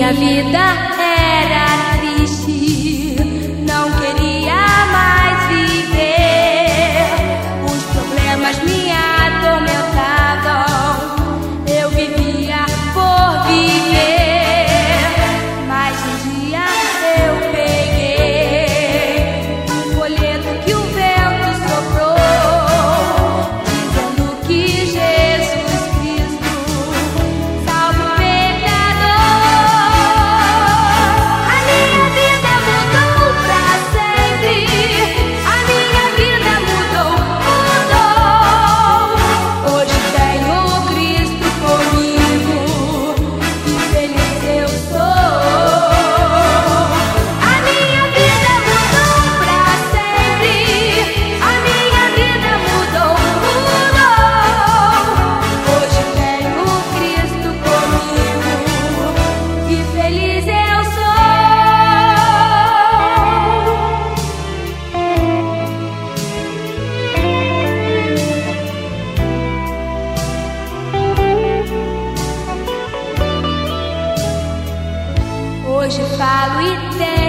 minha vida era triste, não queria mais viver. Os problemas me atormentavam, eu vivia por viver. Mas um dia eu peguei um folheto que o vento soprou, dizendo que Jesus Cristo salva o pecador. A minha vida mudou pra sempre, a minha vida mudou, mudou. Hoje tenho Cristo comigo e feliz eu sou. A minha vida mudou pra sempre, a minha vida mudou, mudou. Hoje tenho Cristo comigo e feliz eu sou. Hoje falo e tenho